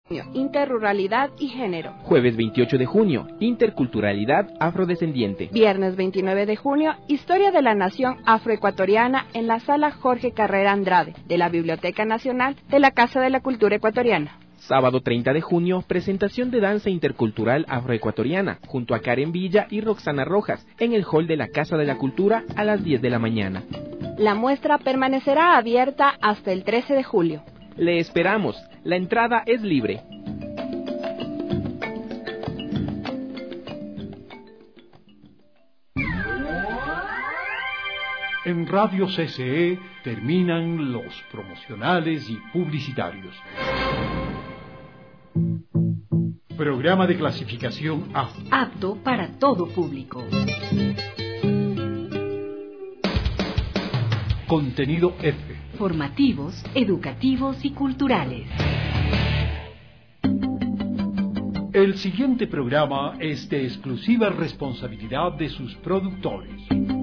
Interruralidad y género. Jueves 28 de junio, interculturalidad afrodescendiente. Viernes 29 de junio, historia de la nación afroecuatoriana en la sala Jorge Carrera Andrade, de la Biblioteca Nacional de la Casa de la Cultura Ecuatoriana. Sábado 30 de junio, presentación de danza intercultural afroecuatoriana, junto a Karen Villa y Roxana Rojas, en el hall de la Casa de la Cultura a las 10 de la mañana. La muestra permanecerá abierta hasta el 13 de julio. Le esperamos. La entrada es libre. En Radio CCE terminan los promocionales y publicitarios. Programa de clasificación A. Apto para todo público. Contenido F. Formativos, educativos y culturales. El siguiente programa es de exclusiva responsabilidad de sus productores.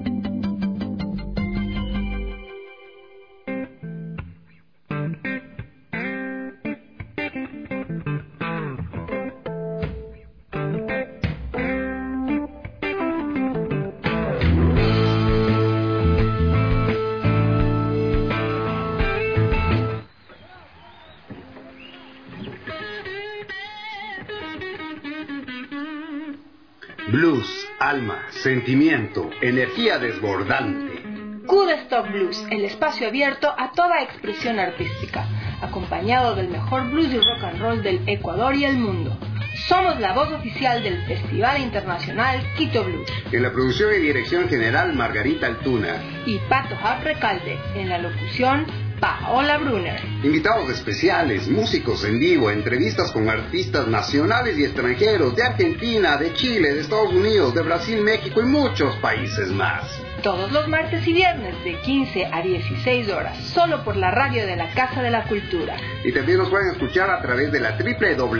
Blues, alma, sentimiento, energía desbordante. Good Stock Blues, el espacio abierto a toda expresión artística, acompañado del mejor blues y rock and roll del Ecuador y el mundo. Somos la voz oficial del Festival Internacional Quito Blues. En la producción y dirección general, Margarita Altuna. Y Pato Recalde, en la locución, Paola Brunner. Invitados especiales, músicos en vivo, entrevistas con artistas nacionales y extranjeros de Argentina, de Chile, de Estados Unidos, de Brasil, México y muchos países más. Todos los martes y viernes de 15 a 16 horas, solo por la radio de la Casa de la Cultura. Y también nos pueden escuchar a través de la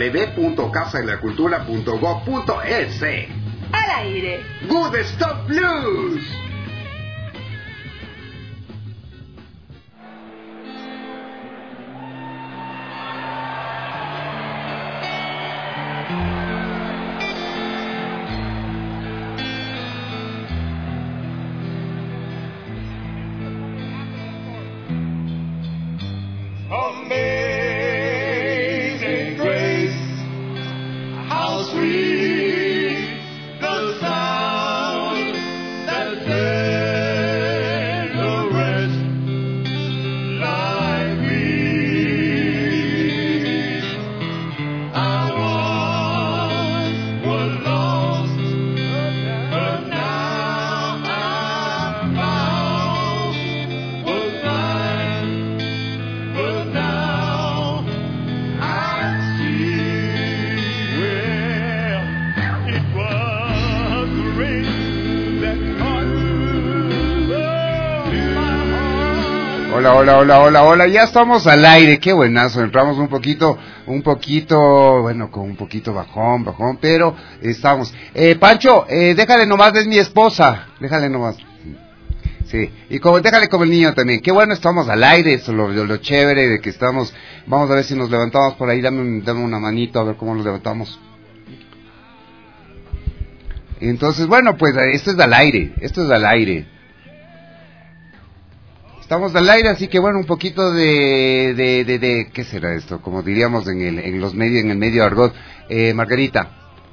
www.casadelacultura.gov.es. Al aire, Good Stuff Blues. Amazing grace, how sweet the sound that saved a wretch like me. I once was lost, but now I'm found. Was blind, but now I see. Well, it was the rain that caught my heart. Hola, ya estamos al aire, qué buenazo, entramos un poquito, bueno, con un poquito bajón, pero estamos. Pancho, déjale nomás, es mi esposa, déjale nomás. Sí, y déjale como el niño también. Qué bueno, estamos al aire, eso lo chévere de que estamos. Vamos a ver si nos levantamos por ahí, dame una manito a ver cómo nos levantamos. Entonces, bueno, pues esto es al aire. Estamos al aire, así que bueno, un poquito de ¿qué será esto? Como diríamos en el medio argot, Margarita.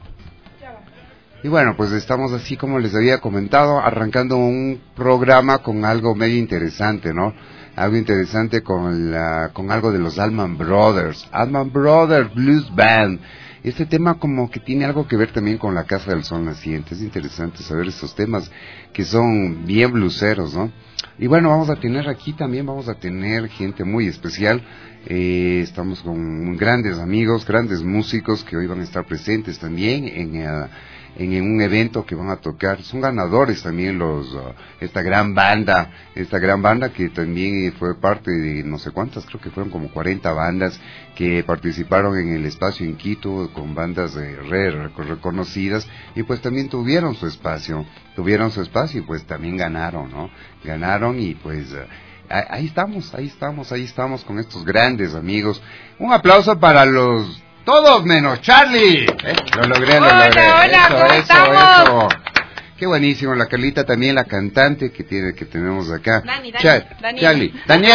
Y bueno, pues estamos así como les había comentado, arrancando un programa con algo medio interesante, ¿no? Algo interesante con algo de los Allman Brothers Blues Band. Este tema como que tiene algo que ver también con la Casa del Sol Naciente. Es interesante saber estos temas que son bien blueseros, ¿no? Y bueno, vamos a tener gente muy especial. Estamos con grandes amigos, grandes músicos que hoy van a estar presentes también en un evento que van a tocar. Son ganadores también esta gran banda que también fue parte de no sé cuántas, creo que fueron como 40 bandas que participaron en el espacio en Quito con bandas reconocidas, y pues también tuvieron su espacio y pues también ganaron, ¿no? Ganaron y pues ahí estamos con estos grandes amigos. Un aplauso para los Todos menos Charlie. Lo logré. Hola, ¿cómo estamos? Qué buenísimo, la Carlita también, la cantante que tenemos acá. Daniela.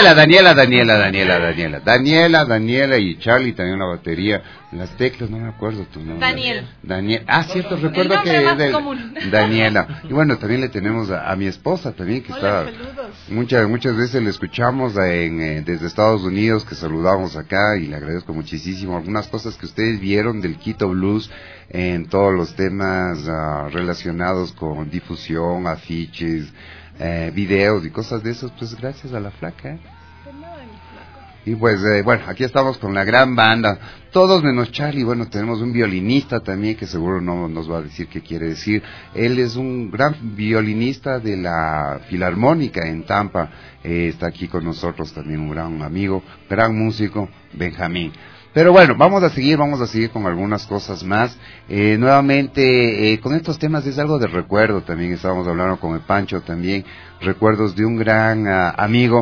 Daniela y Charlie también la batería. Las teclas, no me acuerdo tu nombre. Daniel. Ah, cierto, recuerdo que es de Daniela. Y bueno, también le tenemos a mi esposa también, que está. Muchas veces le escuchamos desde Estados Unidos, que saludamos acá y le agradezco muchísimo algunas cosas que ustedes vieron del Quito Blues en todos los temas relacionados con difusión, afiches, videos y cosas de esos, pues gracias a la flaca. Y pues, bueno, aquí estamos con la gran banda, todos menos Charlie. Bueno, tenemos un violinista también que seguro no nos va a decir qué quiere decir. Él es un gran violinista de la Filarmónica en Tampa. Está aquí con nosotros también un gran amigo, gran músico, Benjamín. Pero bueno, vamos a seguir con algunas cosas más. Nuevamente, con estos temas es algo de recuerdo también. Estábamos hablando con el Pancho también, recuerdos de un gran amigo,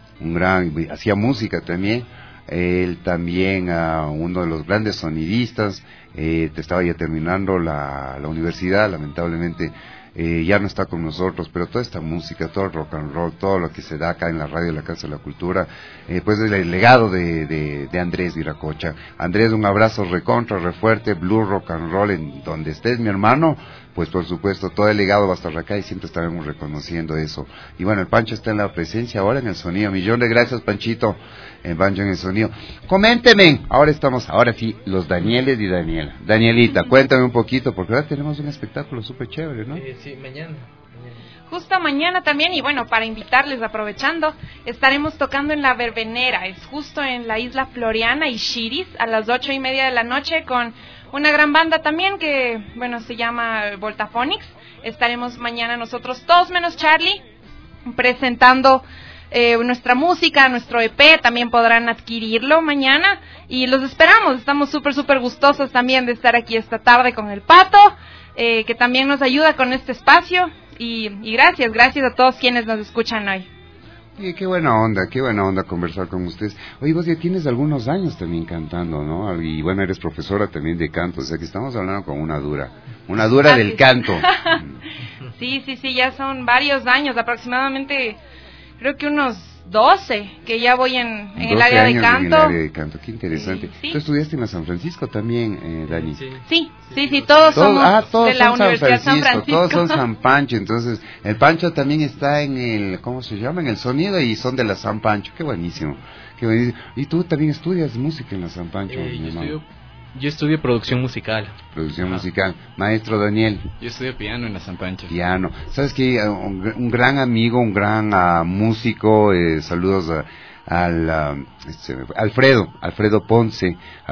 hacía música también. Él también, uno de los grandes sonidistas, estaba ya terminando la universidad, lamentablemente ya no está con nosotros, pero toda esta música, todo el rock and roll, todo lo que se da acá en la radio de la Casa de la Cultura, pues es el legado de Andrés Viracocha. Andrés, un abrazo recontra, refuerte, Blue Rock and Roll, en donde estés, mi hermano, pues por supuesto, todo el legado va a estar acá y siempre estaremos reconociendo eso. Y bueno, el Pancho está en la presencia ahora en el sonido. Millón de gracias, Panchito, en Pancho en el sonido. Coménteme, ahora sí, los Danieles y Daniela. Danielita, cuéntame un poquito, porque ahora tenemos un espectáculo súper chévere, ¿no? Sí, mañana. Justo mañana también, y bueno, para invitarles, aprovechando, estaremos tocando en La Verbenera, es justo en la Isla Floriana y Xiris, a las 8:30 de la noche, con una gran banda también que, bueno, se llama Voltaphonics. Estaremos mañana nosotros, todos menos Charlie, presentando nuestra música, nuestro EP. También podrán adquirirlo mañana y los esperamos. Estamos súper gustosos también de estar aquí esta tarde con el Pato, que también nos ayuda con este espacio. Y gracias a todos quienes nos escuchan hoy. Oye, qué buena onda conversar con ustedes. Oye, vos ya tienes algunos años también cantando, ¿no? Y bueno, eres profesora también de canto, o sea que estamos hablando con una dura del canto. Sí, ya son varios años, aproximadamente, creo que unos 12, que ya voy en el área de canto. En el área de canto, qué interesante. Sí. ¿Tú estudiaste en la San Francisco también, Dani? Sí, todos somos de la Universidad San Francisco. Todos son San Pancho, entonces el Pancho también está en el, ¿cómo se llama? En el sonido y son de la San Pancho, qué buenísimo. Y tú también estudias música en la San Pancho, mi hermano. Yo estudio producción musical. Musical. Maestro Daniel. Yo estudio piano en la San Pancho. Piano. ¿Sabes qué? Un gran amigo, un gran músico, saludos al Alfredo Ponce,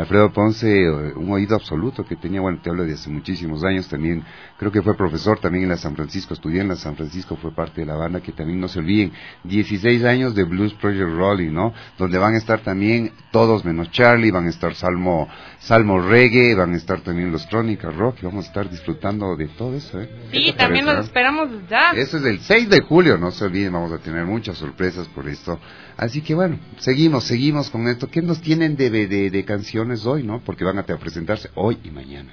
un oído absoluto que tenía, bueno, te hablo de hace muchísimos años también, creo que fue profesor también en la San Francisco, estudié en la San Francisco, fue parte de la banda, que también no se olviden, 16 años de Blues Project Rolling, ¿no? Donde van a estar también todos menos Charlie, van a estar Salmo Reggae, van a estar también los Crónicas Rock, y vamos a estar disfrutando de todo eso, Sí, también los esperamos ya. Eso es el 6 de julio, no se olviden, vamos a tener muchas sorpresas por esto. Así que bueno, seguimos con esto. ¿Qué nos tienen de canciones hoy, no? Porque van a presentarse hoy y mañana.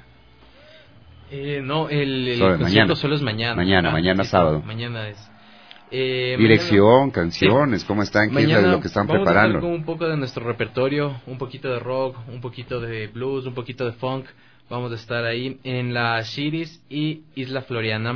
No, el concierto solo es mañana. Mañana sábado. Mañana es. Dirección, canciones, ¿cómo están? ¿Qué es lo que están preparando? Vamos a estar con un poco de nuestro repertorio, un poquito de rock, un poquito de blues, un poquito de funk. Vamos a estar ahí en la Xiris y Isla Floriana.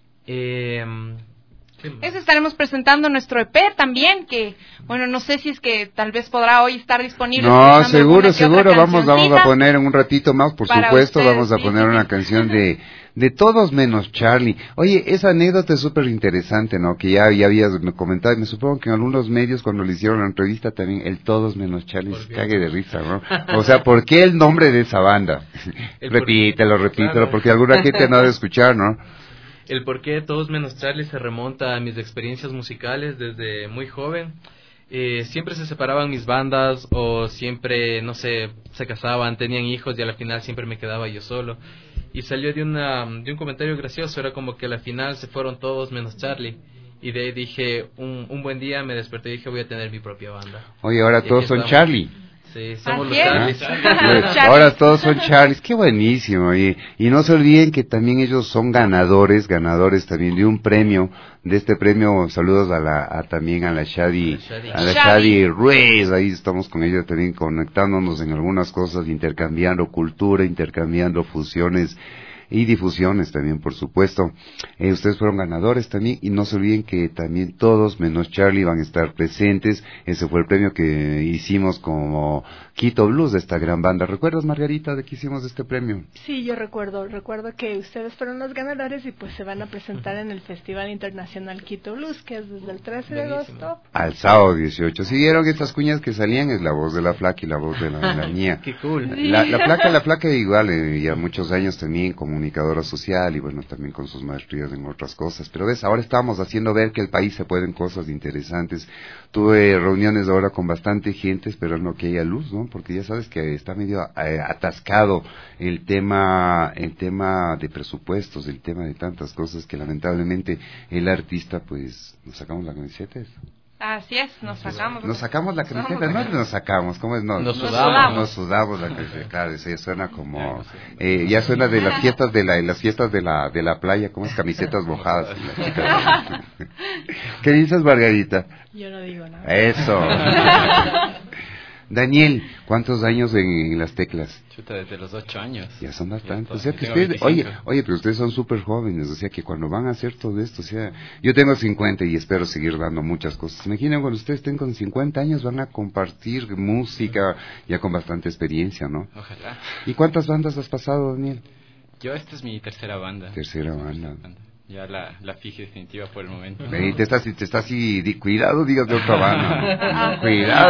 Eso estaremos presentando nuestro EP también, que bueno, no sé si es que tal vez podrá hoy estar disponible. No, seguro, vamos a poner en un ratito más, por supuesto, ustedes, vamos a poner una canción de todos menos Charlie. Oye, esa anécdota es súper interesante, ¿no? Que ya habías comentado, y me supongo que en algunos medios cuando le hicieron la entrevista también, el todos menos Charlie se cague de risa, ¿no? O sea, ¿por qué el nombre de esa banda? Repítelo, claro, porque alguna gente no ha de escuchar, ¿no? El por qué todos menos Charlie se remonta a mis experiencias musicales desde muy joven. Siempre se separaban mis bandas o siempre, no sé, se casaban, tenían hijos y a la final siempre me quedaba yo solo. Y salió de un comentario gracioso, era como que a la final se fueron todos menos Charlie. Y de ahí dije, un buen día me desperté y dije, voy a tener mi propia banda. Oye, ahora todos son Charlie. Sí, somos Así los es. Charlies. Ahora todos son Charlies, qué buenísimo. Y no se olviden que también ellos son ganadores también de un premio, de este premio. Saludos también a la Shadi Ruiz. Ahí estamos con ella también conectándonos en algunas cosas, intercambiando cultura, intercambiando fusiones y difusiones también, por supuesto. Ustedes fueron ganadores también, y no se olviden que también todos, menos Charlie, van a estar presentes. Ese fue el premio que hicimos como Quito Blues, de esta gran banda. ¿Recuerdas, Margarita, de que hicimos este premio? Sí, yo recuerdo que ustedes fueron los ganadores y pues se van a presentar en el Festival Internacional Quito Blues, que es desde el 13 de agosto al sábado 18. Si vieron estas cuñas que salían, es la voz de la Flaca y la voz de la mía. Qué cool. La Flaca igual, ya muchos años también comunicadora social, y bueno, también con sus maestrías en otras cosas. Pero ves, ahora estamos haciendo ver que el país se pueden cosas interesantes. Tuve reuniones ahora con bastante gente esperando que haya luz, ¿no? Porque ya sabes que está medio atascado el tema de presupuestos, el tema de tantas cosas que lamentablemente el artista, pues, nos sacamos la camiseta. Así es, nos sacamos la camiseta, no nos sacamos, ¿cómo es? Nos sudamos la camiseta, claro, eso ya suena como, ya suena de las fiestas de la playa, ¿cómo es? Camisetas mojadas. ¿Qué dices, Margarita? Yo no digo nada. Eso. Daniel, ¿cuántos años en las teclas? Chuta, desde los 8 años. Ya son bastantes. O sea que ustedes, oye, pero ustedes son súper jóvenes, o sea que cuando van a hacer todo esto, o sea, yo tengo 50 y espero seguir dando muchas cosas. Imaginen cuando ustedes estén con 50 años, van a compartir música ya con bastante experiencia, ¿no? Ojalá. ¿Y cuántas bandas has pasado, Daniel? Yo, esta es mi tercera banda. Ya la fija definitiva por el momento. Te estás cuidado, digas de otra banda.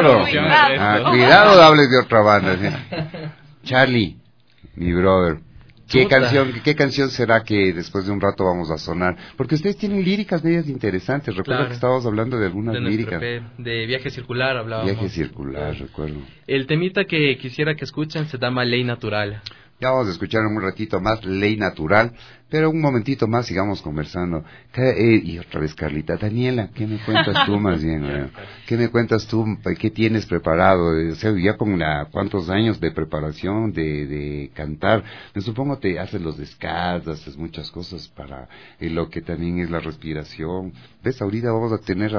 Cuidado, hables de otra banda. Charlie, mi brother, ¿qué canción será que después de un rato vamos a sonar? Porque ustedes tienen líricas medias interesantes. Recuerda que estábamos hablando de algunas líricas. De Viaje Circular hablábamos. Viaje Circular, recuerdo. El temita que quisiera que escuchen se llama Ley Natural. Ya vamos a escuchar en un ratito más Ley Natural, pero un momentito más sigamos conversando. Y otra vez, Carlita. Daniela, ¿qué me cuentas tú más bien? ¿Qué me cuentas tú? ¿Qué tienes preparado? O sea, ya con cuántos años de preparación de cantar. Me supongo te haces los descargas, haces muchas cosas para lo que también es la respiración. ¿Ves? Ahorita vamos a tener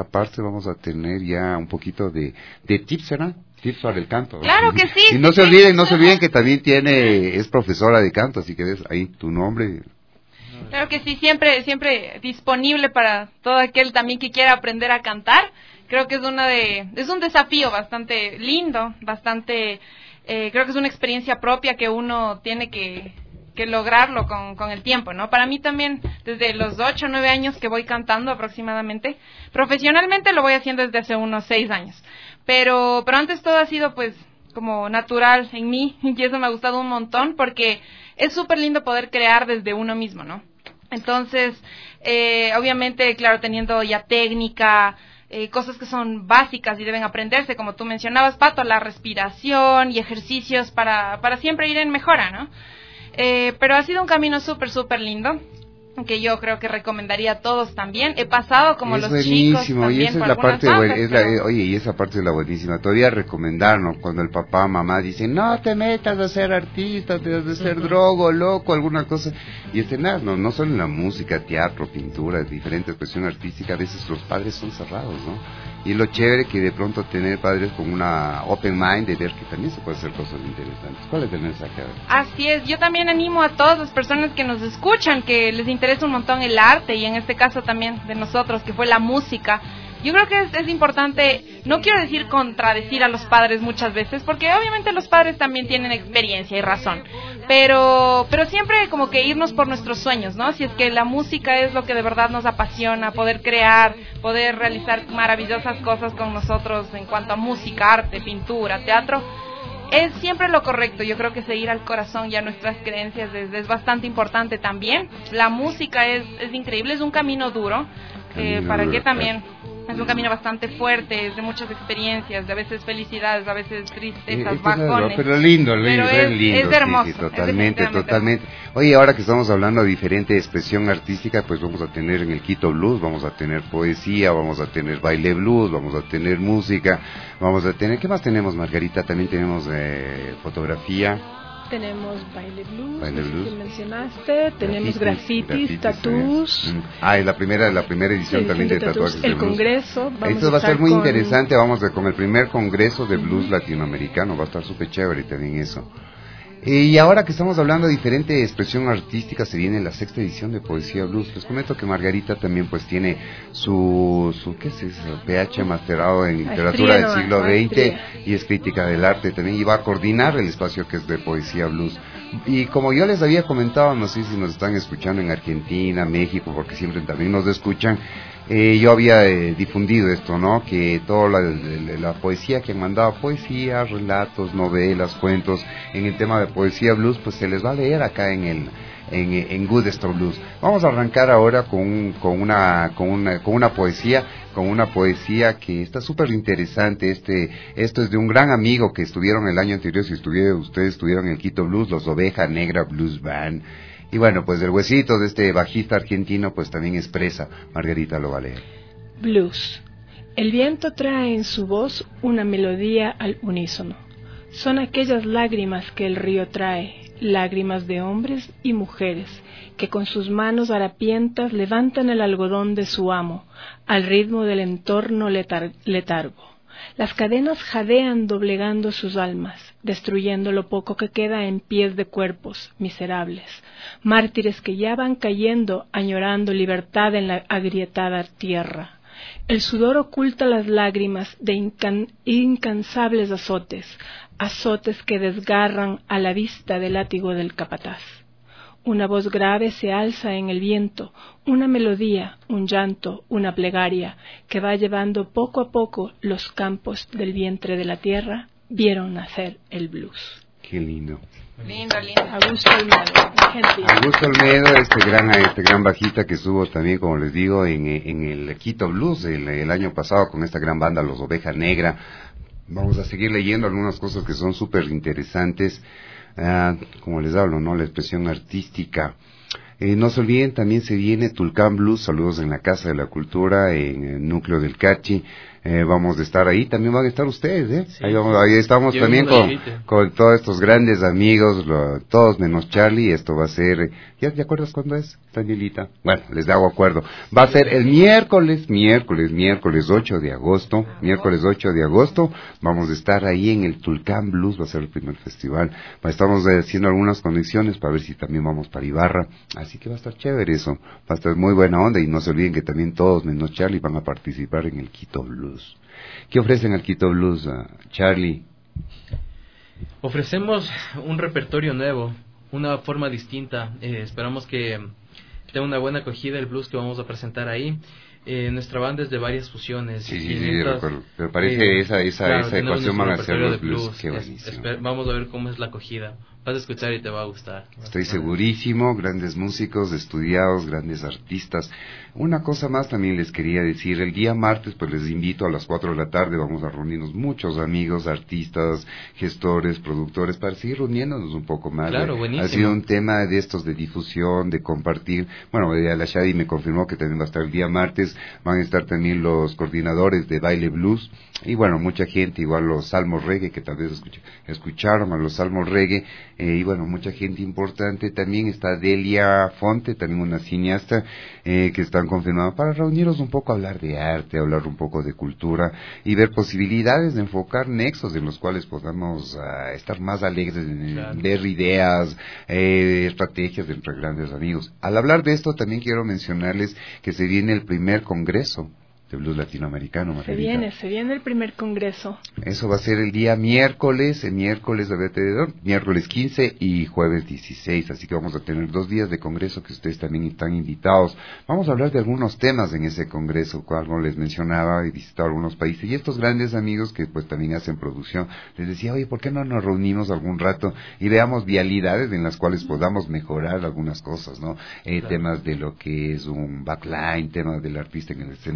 ya un poquito de tips, ¿será? Tips para el canto. Claro que sí. Y no se olviden que también es profesora de canto, así que ves ahí tu nombre. Claro que sí, siempre disponible para todo aquel también que quiera aprender a cantar. Creo que es un desafío bastante lindo, creo que es una experiencia propia que uno tiene que lograrlo con el tiempo, ¿no? Para mí también, desde los 8 o 9 años que voy cantando aproximadamente, profesionalmente lo voy haciendo desde hace unos 6 años. Pero antes todo ha sido pues como natural en mí, y eso me ha gustado un montón porque es súper lindo poder crear desde uno mismo, ¿no? Entonces, obviamente, claro, teniendo ya técnica, cosas que son básicas y deben aprenderse, como tú mencionabas, Pato, la respiración y ejercicios para siempre ir en mejora, ¿no? Pero ha sido un camino súper lindo, que yo creo que recomendaría a todos también. He pasado como los chicos también. Y esa es la parte y esa parte es la buenísima. Todavía recomendarnos cuando el papá, mamá dicen, no te metas a ser artista, te has de ser drogo, loco, alguna cosa. Y no solo en la música, teatro, pintura, diferente expresión artística, a veces los padres son cerrados, ¿no? Y lo chévere que de pronto tener padres con una open mind de ver que también se puede hacer cosas interesantes. ¿Cuál es el mensaje? Así es, yo también animo a todas las personas que nos escuchan, que les interesa un montón el arte, y en este caso también de nosotros, que fue la música. Yo creo que es importante, no quiero decir contradecir a los padres muchas veces, porque obviamente los padres también tienen experiencia y razón, pero siempre como que irnos por nuestros sueños, ¿no? Si es que la música es lo que de verdad nos apasiona, poder crear, poder realizar maravillosas cosas con nosotros en cuanto a música, arte, pintura, teatro, es siempre lo correcto. Yo creo que seguir al corazón y a nuestras creencias es bastante importante también. La música es increíble, es un camino duro, para que también Es un camino bastante fuerte, es de muchas experiencias, de a veces felicidades, a veces tristezas, bajones. bajones. Pero lindo, lindo. Es hermoso. Sí, totalmente. Oye, ahora que estamos hablando de diferente expresión artística, pues vamos a tener en el Quito Blues, vamos a tener poesía, vamos a tener baile blues, vamos a tener música, vamos a tener... ¿Qué más tenemos, Margarita? También tenemos fotografía. Tenemos baile blues, que mencionaste, tenemos grafitis, tatús. Es la primera edición también de tatuajes de blues. El congreso. Esto va a ser muy interesante, vamos con el primer congreso de blues latinoamericano, va a estar súper chévere también eso. Y ahora que estamos hablando de diferente expresión artística, se viene la 6ª edición de Poesía Blues. Les comento que Margarita también pues tiene su ¿qué es eso? PH masterado en literatura del siglo XX y es crítica del arte también, y va a coordinar el espacio que es de Poesía Blues. Y como yo les había comentado, no sé si nos están escuchando en Argentina, México, porque siempre también nos escuchan, yo había difundido esto, ¿no? Que toda la poesía que han mandado, poesía, relatos, novelas, cuentos, en el tema de Poesía Blues, pues se les va a leer acá en Good Store Blues. Vamos a arrancar ahora con una poesía que está súper interesante. Esto es de un gran amigo que estuvieron el año anterior, ustedes estuvieron en el Quito Blues, los Oveja Negra Blues Band. Y bueno, pues el huesito de este bajista argentino pues también expresa. Margarita lo va a leer. Blues. El viento trae en su voz una melodía al unísono. Son aquellas lágrimas que el río trae, lágrimas de hombres y mujeres, que con sus manos harapientas levantan el algodón de su amo, al ritmo del entorno letargo. Las cadenas jadean doblegando sus almas, destruyendo lo poco que queda en pies de cuerpos miserables, mártires que ya van cayendo, añorando libertad en la agrietada tierra. El sudor oculta las lágrimas de incansables azotes que desgarran a la vista del látigo del capataz. Una voz grave se alza en el viento, una melodía, un llanto, una plegaria, que va llevando poco a poco los campos del vientre de la tierra, vieron nacer el blues. Qué lindo. Lindo. Augusto Olmedo, este gran bajista que estuvo también, como les digo, en el Quito Blues el año pasado con esta gran banda, los Oveja Negra. Vamos a seguir leyendo algunas cosas que son súper interesantes. Como les hablo, ¿no? La expresión artística. No se olviden, también se viene Tulcán Blues, saludos en la Casa de la Cultura, en el núcleo del Cachi. Vamos a estar ahí, también van a estar ustedes, Sí, ahí estamos también con todos estos grandes amigos, todos menos Charlie. Esto va a ser, ¿ya te acuerdas cuándo es, Danielita? Bueno, les hago acuerdo, va a ser el miércoles 8 de agosto, vamos a estar ahí en el Tulcán Blues, va a ser el primer festival, estamos haciendo algunas conexiones para ver si también vamos para Ibarra, así que va a estar chévere eso, va a estar muy buena onda, y no se olviden que también todos menos Charlie van a participar en el Quito Blues. ¿Qué ofrecen al Quito Blues, Charlie? Ofrecemos un repertorio nuevo, una forma distinta. Esperamos que tenga una buena acogida el blues que vamos a presentar ahí. Nuestra banda es de varias fusiones. Sí, recuerdo. Me parece esa ecuación van a hacer los blues. Qué buenísimo. Vamos a ver cómo es la acogida. Vas a escuchar y te va a gustar. Estoy segurísimo, grandes músicos, estudiados, grandes artistas. Una cosa más también les quería decir, el día martes pues les invito a las 4 de la tarde, vamos a reunirnos muchos amigos, artistas, gestores, productores, para seguir reuniéndonos un poco más. Claro, buenísimo. Ha sido un tema de estos de difusión, de compartir. Bueno, la Shadi me confirmó que también va a estar el día martes, van a estar también los coordinadores de baile blues, y bueno, mucha gente, igual los salmos reggae, que tal vez escucharon a los salmos reggae, y bueno, mucha gente importante. También está Delia Fonte, también una cineasta, que están confirmadas para reunirnos un poco, hablar de arte, hablar un poco de cultura y ver posibilidades de enfocar nexos en los cuales podamos estar más alegres, ver ideas, estrategias entre grandes amigos. Al hablar de esto también quiero mencionarles que se viene el primer congreso de blues latinoamericano, Margarita. Se viene el primer congreso. Eso va a ser el día miércoles 15 y jueves 16, así que vamos a tener 2 días de congreso que ustedes también están invitados. Vamos a hablar de algunos temas en ese congreso, como les mencionaba, he visitado algunos países, y estos grandes amigos que pues también hacen producción, les decía, oye, ¿por qué no nos reunimos algún rato y veamos vialidades en las cuales podamos mejorar algunas cosas, ¿no? Claro. Temas de lo que es un backline, temas del artista en el escenario,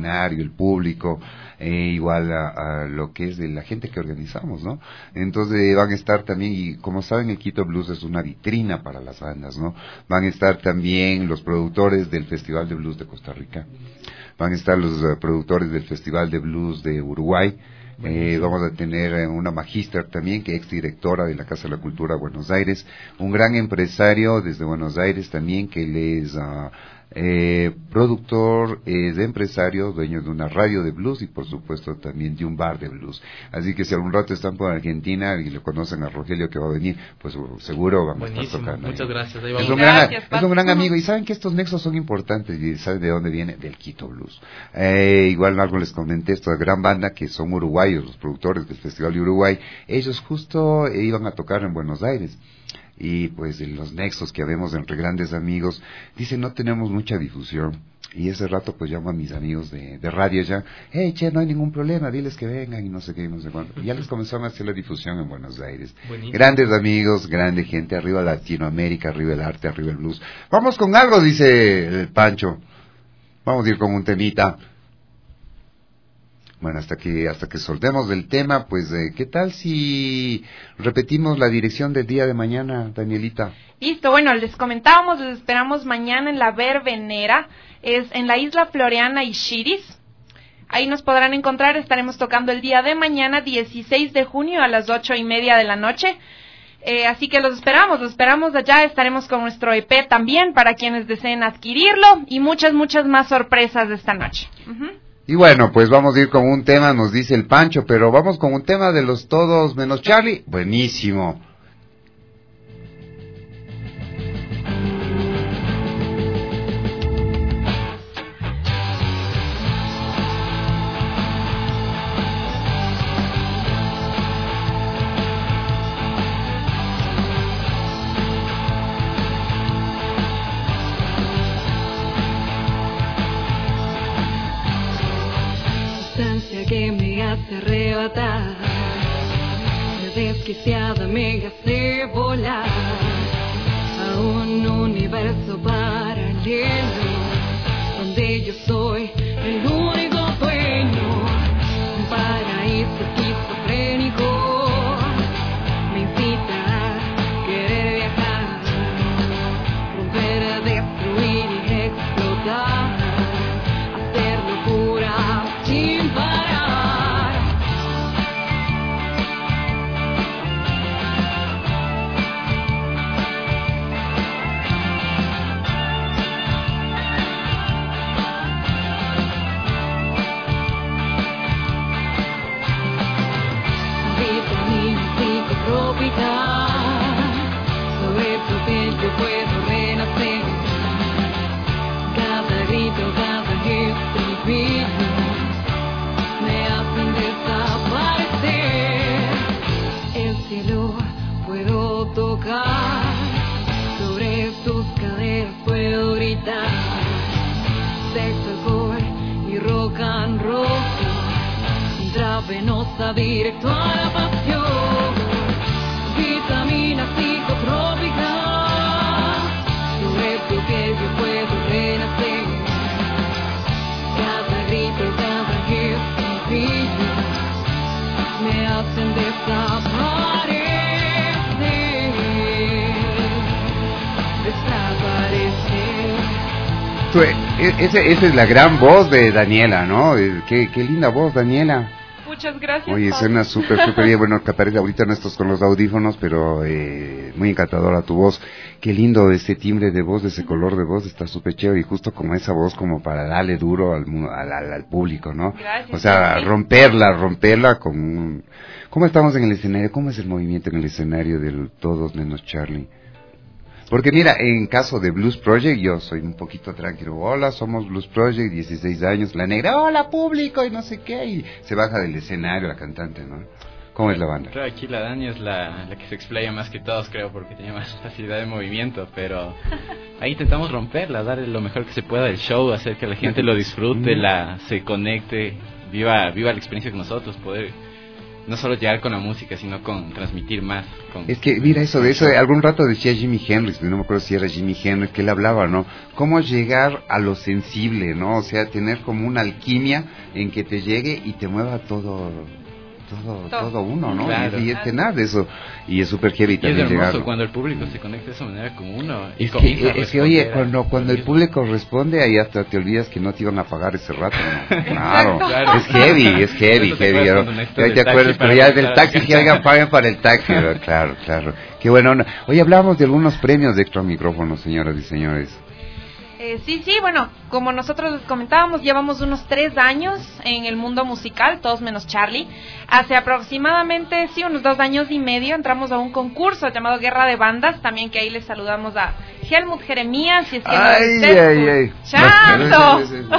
del público, igual a lo que es de la gente que organizamos, ¿no? Entonces van a estar también, y como saben, el Quito Blues es una vitrina para las bandas, ¿no? Van a estar también los productores del Festival de Blues de Costa Rica, van a estar los productores del Festival de Blues de Uruguay. Vamos a tener una magíster también, que es exdirectora de la Casa de la Cultura Buenos Aires, un gran empresario desde Buenos Aires también, que él es productor, es empresario, dueño de una radio de blues y por supuesto también de un bar de blues. Así que si algún rato están por Argentina y le conocen a Rogelio que va a venir, pues seguro vamos a estar tocando. Muchas gracias. Es un gran amigo, y saben que estos nexos son importantes, y saben de dónde viene, del Quito Blues. Igual algo les comenté, esta gran banda que son uruguayos, los productores del Festival de Uruguay, ellos justo iban a tocar en Buenos Aires. Y pues en los nexos que vemos entre grandes amigos, dicen no tenemos mucha difusión, y ese rato pues llamo a mis amigos de radio ya, hey che, no hay ningún problema, diles que vengan y no sé qué y no sé cuánto, y ya les comenzaron a hacer la difusión en Buenos Aires. Buenísimo. Grandes amigos, grande gente, arriba Latinoamérica, arriba el arte, arriba el blues. Vamos con algo, dice el Pancho, vamos a ir con un temita. Bueno, hasta que soltemos del tema, pues, ¿qué tal si repetimos la dirección del día de mañana, Danielita? Listo, bueno, les comentábamos, les esperamos mañana en la Verbenera, es en la Isla Floreana y Xiris. Ahí nos podrán encontrar, estaremos tocando el día de mañana, 16 de junio a las 8:30 de la noche. Así que los esperamos allá, estaremos con nuestro EP también para quienes deseen adquirirlo, y muchas más sorpresas de esta noche. Y bueno, pues vamos a ir con un tema, nos dice el Pancho, pero vamos con un tema de los Todos menos Charlie. Buenísimo. Que me hace arrebatar, desquiciada me hace volar a un universo paralelo donde yo soy el único dueño, un paraíso esquizofrénico me incita a querer viajar, romper, destruir y explotar, hacer locura sin parar. Sobre tu piel yo puedo renacer, cada grito, cada estribillo me hacen desaparecer. El cielo puedo tocar, sobre tus caderas puedo gritar, sexo, alcohol y rock and roll, intravenosa directo a la pasión. Vitamina psicotrópica, sobre tu piel yo puedo renacer, cada grito, cada estribillo me hacen desaparecer. Esa es la gran voz de Daniela, ¿no? Qué linda voz, Daniela. Muchas gracias. Oye, suena súper bien. Bueno, que aparece ahorita no estás con los audífonos, pero muy encantadora tu voz. Qué lindo ese timbre de voz, ese color de voz, está súper chévere. Y justo como esa voz como para darle duro al público, ¿no? Gracias. O sea, romperla con... ¿Cómo estamos en el escenario? ¿Cómo es el movimiento en el escenario del Todos menos Charlie? Porque mira, en caso de Blues Project, yo soy un poquito tranquilo. Hola, somos Blues Project, 16 años. La negra, hola público, y no sé qué. Y se baja del escenario la cantante, ¿no? ¿Cómo es la banda? Claro, aquí la Dani es la que se explaya más que todos, creo, porque tiene más facilidad de movimiento. Pero ahí intentamos romperla, darle lo mejor que se pueda del show, hacer que la gente lo disfrute, se conecte, viva la experiencia con nosotros, poder no solo llegar con la música, sino con transmitir más. Es que, mira, eso algún rato decía Jimi Hendrix, no me acuerdo si era Jimi Hendrix, que él hablaba, ¿no? Cómo llegar a lo sensible, ¿no? O sea, tener como una alquimia en que te llegue y te mueva todo uno, ¿no? Claro. Y es tener eso, y es súper heavy también llegar. llegar. Cuando el público se conecta de esa manera con uno. Es que oye, cuando el público responde, ahí hasta te olvidas que no te iban a pagar ese rato, ¿no? Claro, es heavy. Ya te acuerdas, pero ya del taxi, que oigan, paguen para el taxi, ¿no? Claro. Qué bueno. Hoy hablábamos de algunos premios de Extra Micrófono, señoras y señores. Sí, bueno, como nosotros les comentábamos, llevamos unos 3 años en el mundo musical, todos menos Charlie. Hace aproximadamente, unos 2 años y medio entramos a un concurso llamado Guerra de Bandas, también que ahí les saludamos a Helmut Jeremías, si es que ¡Ay! ¡Chato!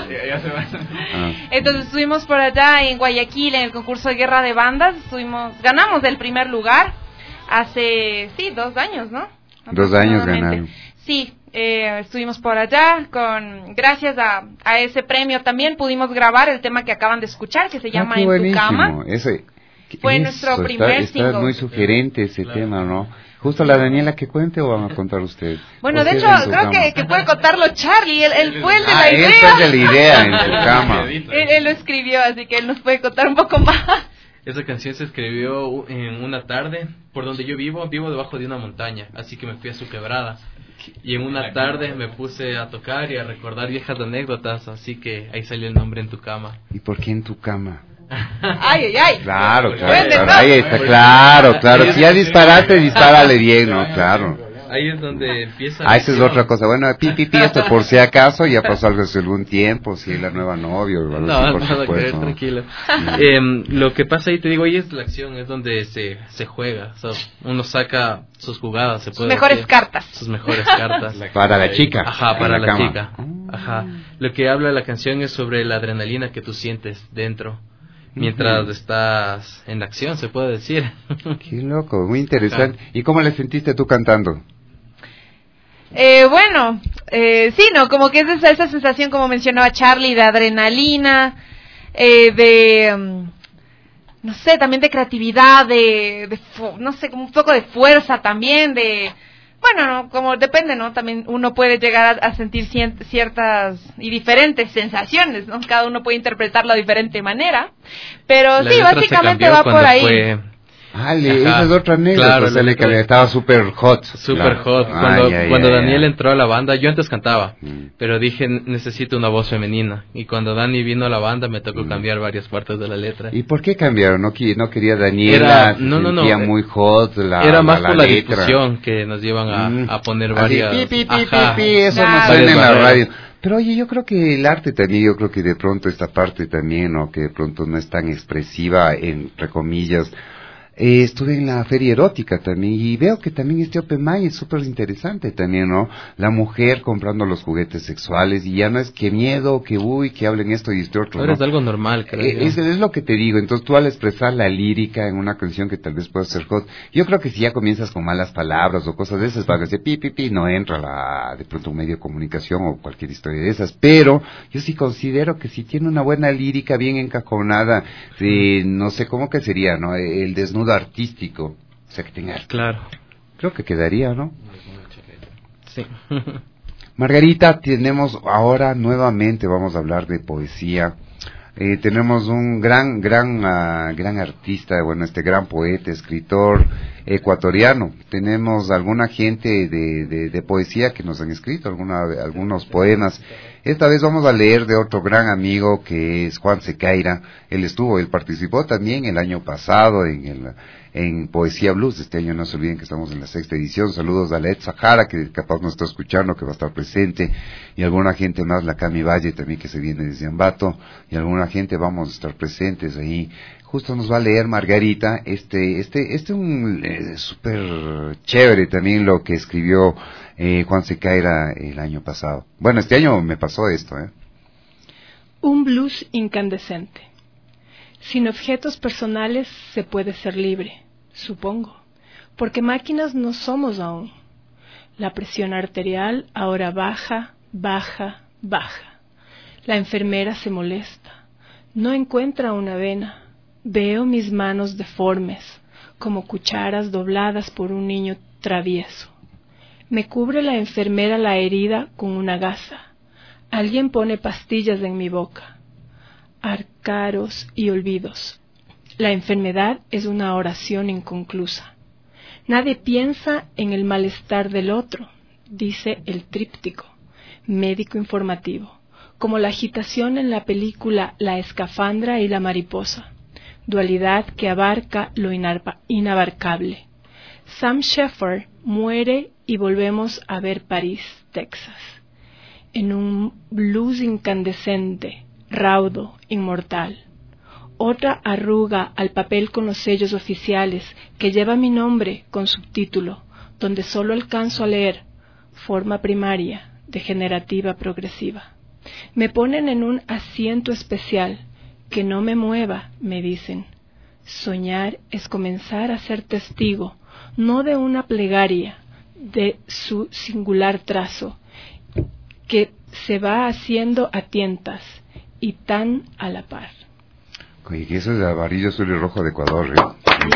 Entonces estuvimos por allá en Guayaquil en el concurso de Guerra de Bandas, ganamos el primer lugar hace, 2 años, ¿no? 2 años ganaron. Sí, estuvimos por allá, gracias a ese premio también pudimos grabar el tema que acaban de escuchar, que se llama En tu cama. Fue nuestro primer single. Está muy sugerente ese tema, ¿no? Justo la Daniela que cuente o van a contar ustedes. Bueno, de hecho, creo que puede contarlo Charlie, él fue el de la idea. Él fue el de la idea, En tu cama. Él lo escribió, así que él nos puede contar un poco más. Esa canción se escribió en una tarde, por donde yo vivo debajo de una montaña, así que me fui a su quebrada. Y en una tarde me puse a tocar y a recordar viejas anécdotas, así que ahí salió el nombre En tu cama. ¿Y por qué En tu cama? Ay. Claro. Ahí está, claro. Si ya dispárale bien, ¿no? Claro. Ahí es donde empieza. Esa es otra cosa. Bueno, esto por si acaso, ya pasó algo hace algún tiempo, si es la nueva novia o algo así, por supuesto. Tranquilo. Lo que pasa ahí, te digo, ahí es la acción, es donde se juega. Uno saca sus jugadas, sus mejores cartas. Sus mejores cartas. Para la chica. Ajá, para la chica. Ajá. Lo que habla la canción es sobre la adrenalina que tú sientes dentro mientras estás en la acción, se puede decir. Qué loco, muy interesante. ¿Y cómo le sentiste tú cantando? Como que es esa sensación, como mencionaba Charlie, de adrenalina, no sé, también de creatividad, no sé, como un poco de fuerza también, como depende, ¿no? También uno puede llegar a sentir ciertas y diferentes sensaciones, ¿no? Cada uno puede interpretarlo de diferente manera, pero sí, básicamente va por ahí. Esa es otra anécdota, claro, que estaba súper hot. Súper hot. Cuando Daniel entró a la banda, yo antes cantaba, pero dije, necesito una voz femenina. Y cuando Dani vino a la banda, me tocó cambiar varias partes de la letra. ¿Y por qué cambiaron? ¿No quería Daniela? Sentía muy hot era más por la difusión que nos llevan a poner varias... Eso no suena en la radio. Pero oye, yo creo que el arte también, yo creo que de pronto esta parte también, ¿no? Que de pronto no es tan expresiva, entre comillas. Estuve en la feria erótica también y veo que también este Open Mind es súper interesante también, ¿no? La mujer comprando los juguetes sexuales y ya no es que miedo, que que hablen esto y este otro, ¿no? Es algo normal, creo yo. Es lo que te digo. Entonces tú al expresar la lírica en una canción que tal vez pueda ser hot, yo creo que si ya comienzas con malas palabras o cosas de esas, para que se no entra de pronto un medio de comunicación o cualquier historia de esas, pero yo sí considero que si tiene una buena lírica bien encajonada, no sé cómo que sería, ¿no? El desnudo artístico, o sea que tenga, claro, creo que quedaría, ¿no? Sí. Margarita, tenemos ahora nuevamente, vamos a hablar de poesía. Tenemos un gran artista, gran poeta, escritor ecuatoriano. Tenemos alguna gente de poesía que nos han escrito algunos poemas. Esta vez vamos a leer de otro gran amigo que es Juan Sequeira. Él participó también el año pasado en Poesía Blues. Este año no se olviden que estamos en la 6ª edición. Saludos a la Ed Sahara, que capaz nos está escuchando, que va a estar presente, y alguna gente más, la Cami Valle también, que se viene desde Ambato, y alguna gente vamos a estar presentes ahí. Justo nos va a leer Margarita, un súper chévere también lo que escribió Juan Sequeira el año pasado. Bueno, este año me pasó esto, Un blues incandescente. Sin objetos personales se puede ser libre, supongo, porque máquinas no somos aún. La presión arterial ahora baja. La enfermera se molesta. No encuentra una vena. Veo mis manos deformes, como cucharas dobladas por un niño travieso. Me cubre la enfermera la herida con una gasa. Alguien pone pastillas en mi boca. Arcaros y olvidos. La enfermedad es una oración inconclusa. Nadie piensa en el malestar del otro, dice el tríptico, médico informativo, como la agitación en la película La escafandra y la mariposa, dualidad que abarca lo inabarcable. Sam Shepard muere y volvemos a ver París, Texas, en un blues incandescente, raudo, inmortal. Otra arruga al papel con los sellos oficiales que lleva mi nombre con subtítulo, donde solo alcanzo a leer forma primaria, degenerativa progresiva. Me ponen en un asiento especial, que no me mueva, me dicen. Soñar es comenzar a ser testigo, no de una plegaria, de su singular trazo, que se va haciendo a tientas y tan a la par. Oye, que eso es el amarillo, azul y rojo de Ecuador, ¿eh?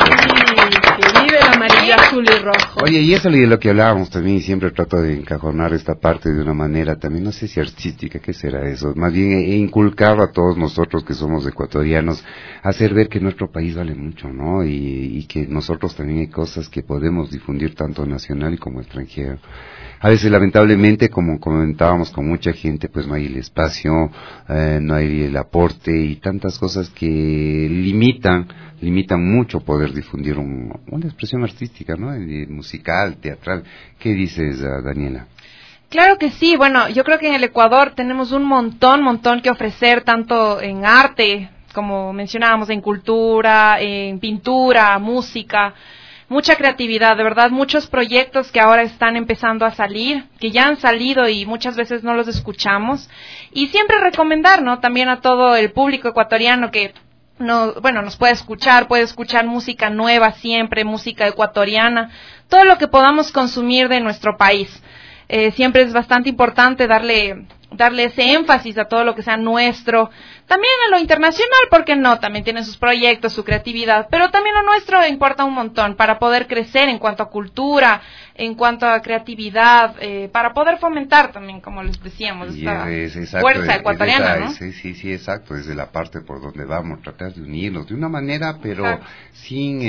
Que vive el amarillo, azul y rojo. Oye, y eso es de lo que hablábamos también, y siempre trato de encajonar esta parte de una manera también, no sé si artística, ¿qué será eso? Más bien inculcar a todos nosotros que somos ecuatorianos, hacer ver que nuestro país vale mucho, ¿no? Y que nosotros también hay cosas que podemos difundir tanto nacional como extranjero. A veces, lamentablemente, como comentábamos con mucha gente, pues no hay el espacio, no hay el aporte y tantas cosas que limitan mucho poder difundir una expresión artística, ¿no? Musical, teatral. ¿Qué dices, Daniela? Claro que sí. Bueno, yo creo que en el Ecuador tenemos un montón que ofrecer, tanto en arte, como mencionábamos, en cultura, en pintura, música. Mucha creatividad, de verdad, muchos proyectos que ahora están empezando a salir, que ya han salido y muchas veces no los escuchamos. Y siempre recomendar, ¿no? También a todo el público ecuatoriano que nos puede escuchar música nueva siempre, música ecuatoriana, todo lo que podamos consumir de nuestro país. Siempre es bastante importante darle ese énfasis a todo lo que sea nuestro. También a lo internacional, ¿por qué no? También tienen sus proyectos, su creatividad, pero también lo nuestro importa un montón para poder crecer en cuanto a cultura, en cuanto a creatividad, para poder fomentar también, como les decíamos, esta fuerza ecuatoriana, ¿no? Sí, exacto, desde la parte por donde vamos, tratar de unirnos de una manera, pero exacto, sin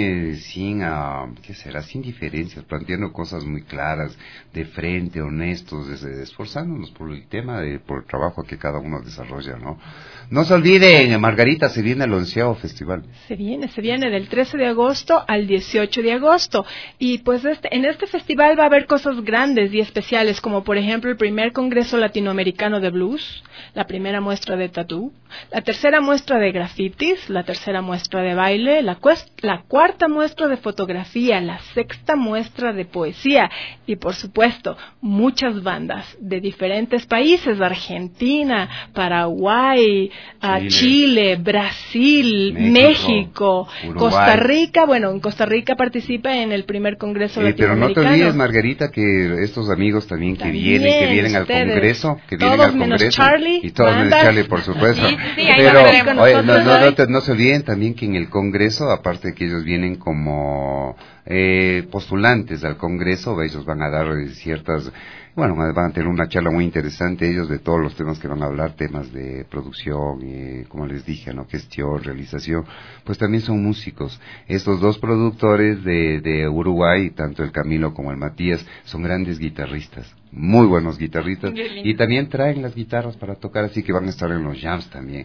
diferencias, planteando cosas muy claras, de frente, honestos, esforzándonos por el tema, por el trabajo que cada uno desarrolla, ¿no? No se olviden, Margarita, se viene el 11º festival. Se viene del 13 de agosto al 18 de agosto. Y pues en este festival va a haber cosas grandes y especiales, como por ejemplo el primer Congreso Latinoamericano de Blues, la primera muestra de tatú, la tercera muestra de grafitis, la tercera muestra de baile, la cuarta muestra de fotografía, la sexta muestra de poesía y por supuesto muchas bandas de diferentes países, Argentina, Paraguay, Chile, Brasil, México, Costa Rica. Bueno, en Costa Rica participa en el primer Congreso Latinoamericano. Pero no te olvides, Margarita, que estos amigos también que vienen al Congreso, todos menos Charlie, y todos menos Charlie, por supuesto. Sí, pero no se olviden también que en el Congreso, aparte de que ellos vienen como postulantes al Congreso, ellos van a dar van a tener una charla muy interesante ellos de todos los temas que van a hablar, temas de producción, como les dije, ¿no? Gestión, realización, pues también son músicos. Estos dos productores de Uruguay, tanto el Camilo como el Matías, son grandes guitarristas, muy buenos guitarristas, y también traen las guitarras para tocar, así que van a estar en los jams también.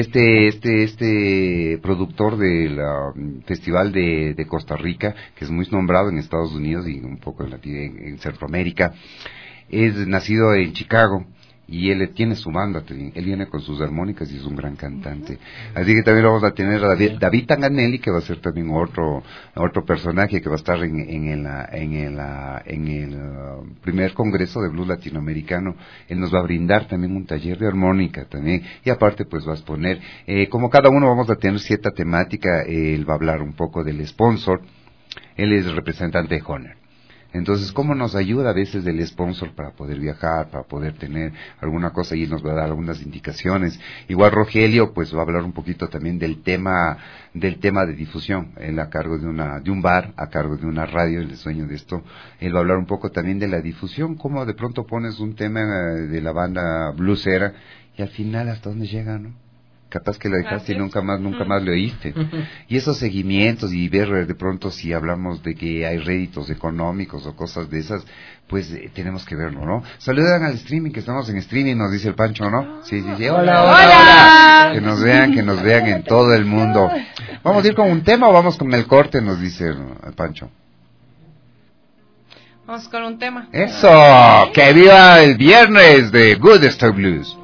Este productor del Festival de Costa Rica, que es muy nombrado en Estados Unidos y un poco en Centroamérica, es nacido en Chicago y él tiene su banda, él viene con sus armónicas y es un gran cantante. Así que también vamos a tener a David Tanganelli, que va a ser también otro personaje que va a estar en el primer Congreso de Blues Latinoamericano. Él nos va a brindar también un taller de armónica también, y aparte pues va a exponer, como cada uno vamos a tener cierta temática, él va a hablar un poco del sponsor. Él es representante de Honor. Entonces, ¿cómo nos ayuda a veces el sponsor para poder viajar, para poder tener alguna cosa y nos va a dar algunas indicaciones? Igual Rogelio, pues va a hablar un poquito también del tema de difusión. Él a cargo de un bar, a cargo de una radio, el dueño de esto. Él va a hablar un poco también de la difusión, cómo de pronto pones un tema de la banda bluesera y al final hasta dónde llega, ¿no? Capaz que lo dejaste y nunca más lo oíste. Y esos seguimientos y ver de pronto si hablamos de que hay réditos económicos o cosas de esas, pues tenemos que verlo, ¿no? Saludan al streaming, que estamos en streaming, nos dice el Pancho, ¿no? Sí. Hola. Que nos vean en todo el mundo. ¿Vamos a ir con un tema o vamos con el corte? Nos dice el Pancho. Vamos con un tema. ¡Eso! ¡Que viva el viernes de Good Star Blues!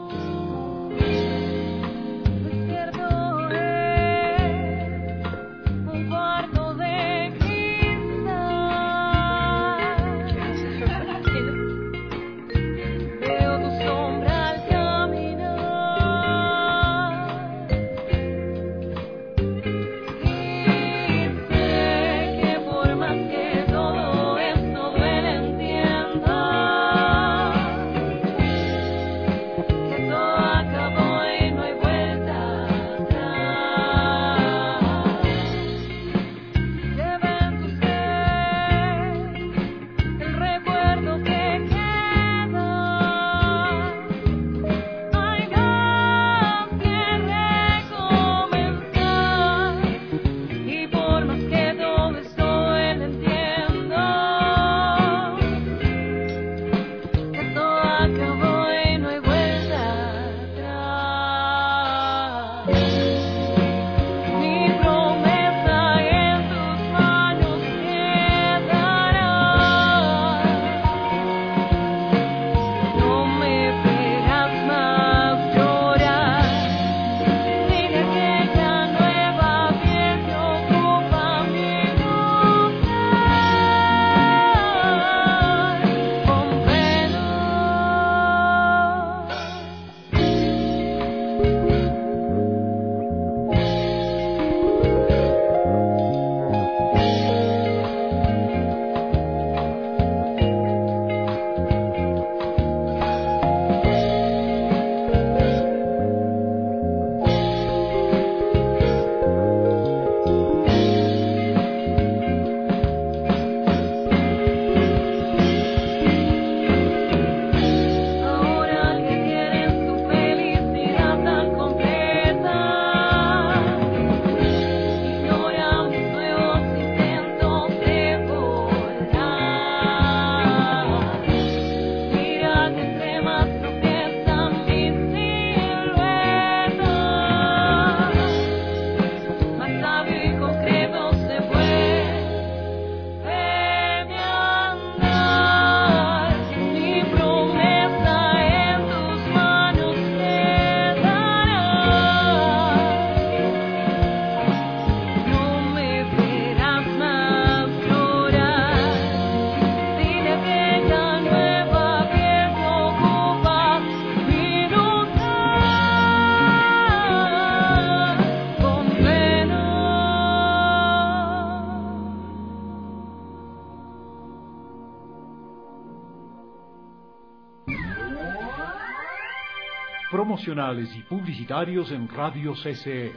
Promocionales y publicitarios en Radio CCE.